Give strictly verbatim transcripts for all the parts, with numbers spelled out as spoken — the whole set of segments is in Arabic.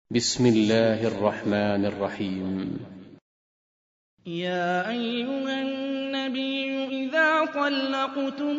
بسم الله الرحمن الرحيم. يا أيها النبي إذا طلقتم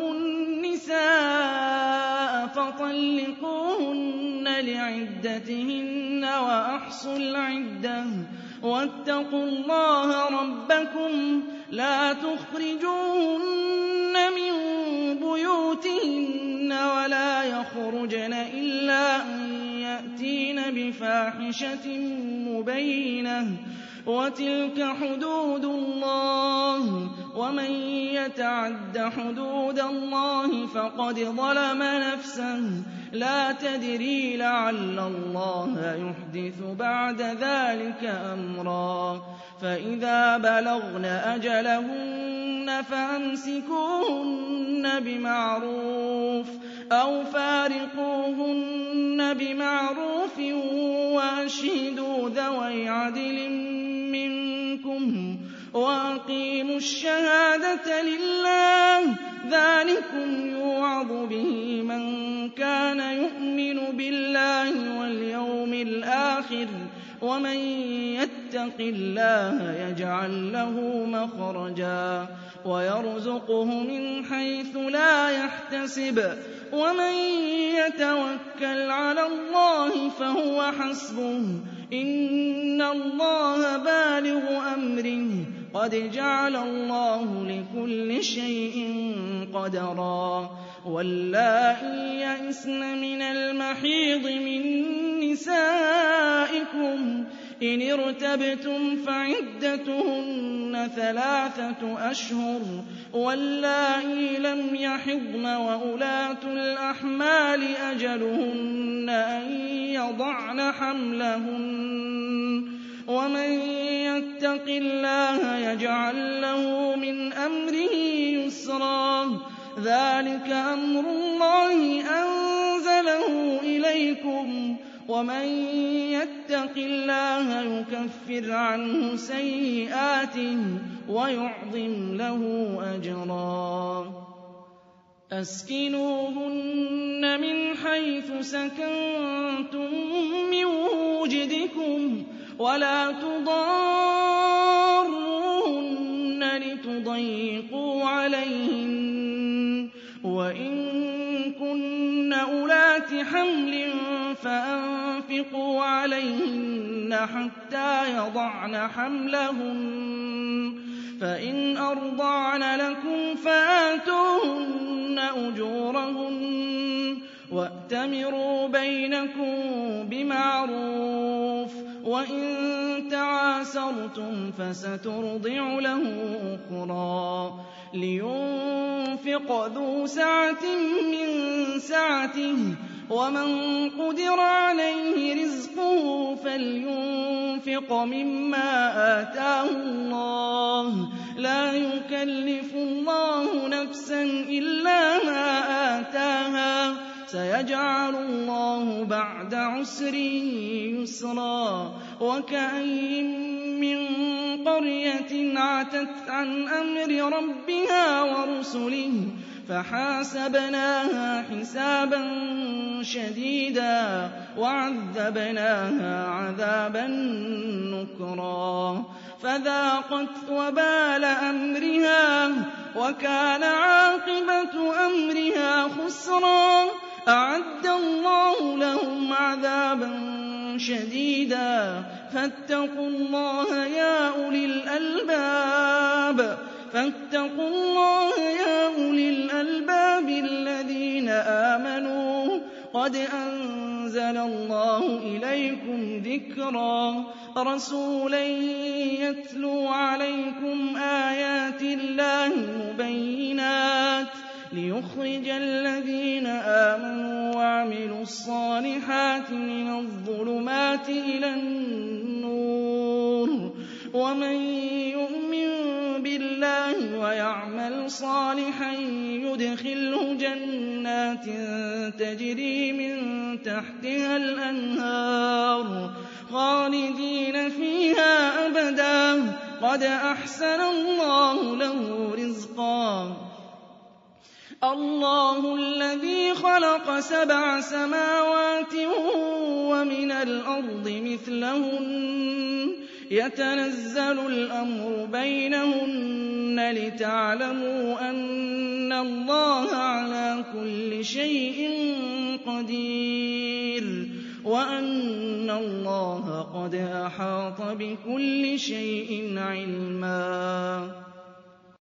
النساء فطلقوهن لعدتهن وأحصوا العدة واتقوا الله ربكم لا تخرجوهن من بيوتهن ولا يخرجن إلا أن يأتين بفاحشة مبينة وتلك حدود الله ومن يتعد حدود الله فقد ظلم نفسه لا تدري لعل الله يحدث بعد ذلك أمرا فإذا بلغن أجلهن فأمسكوهن بمعروف أو فارقوهن بمعروف وأشهدوا ذوي عدل منكم وأقيموا الشهادة لله ذلكم يوعظ به من كان يؤمن بالله واليوم الآخر ومن يتق الله يجعل له مخرجا ويرزقه من حيث لا يحتسب ومن يتوكل على الله فهو حسبه إن الله بالغ أمره قد جعل الله لكل شيء قدرا واللائي يئسن من المحيض من نسائكم إن ارتبتم فعدتهن ثلاثة أشهر واللائي لم يحضن وأولاة الأحمال أجلهن أن يضعن حملهن ومن يتق الله يجعل له من أمره يسرا ذلك أمر الله أنزله إليكم ومن يتق الله يكفر عنه سيئاته ويعظم له أجرا أسكنوهن من حيث سكنتم من وجدكم ولا تضاروهن لتضيقوا عليهن وإن كن أولات حمل فأنفقوا عليهن حتى يضعن حملهن فإن أرضعن لكم فآتوهن أجورهن وأتمروا بينكم بمعروف وإن تعاسرتم فسترضع له أخرى لينفق ذو سعة من سعته ومن قدر عليه رزقه فلينفق مما آتاه الله لا يكلف الله نفسا إلا ما آتاها سيجعل الله بعد عسر يسرا وكأين من قرية عتت عن أمر ربها ورسله فحاسبناها حسابا شديدا وعذبناها عذابا نكرا فذاقت وبال أمرها وكان عاقبة أمرها خسرا أعد الله لهم عذابا شديدا فاتقوا الله يا أولي الألباب فاتقوا الله يا أولي الألباب الذين آمنوا قد أنزل الله إليكم ذكرا رسولا يتلو عليكم آيات الله مبينات ليخرج الذين آمنوا وعملوا الصالحات من الظلمات إلى النور ومن يؤمن بالله ويعمل صالحا يدخله جنات تجري من تحتها الأنهار خالدين فيها أبدا قد أحسن الله له رزقا اللَّهُ الَّذِي خَلَقَ سَبْعَ سَمَاوَاتٍ وَمِنَ الْأَرْضِ مِثْلَهُنَّ يَتَنَزَّلُ الْأَمْرُ بَيْنَهُنَّ لِتَعْلَمُوا أَنَّ اللَّهَ عَلَىٰ كُلِّ شَيْءٍ قَدِيرٌ وَأَنَّ اللَّهَ قَدْ أَحَاطَ بِكُلِّ شَيْءٍ عِلْمًا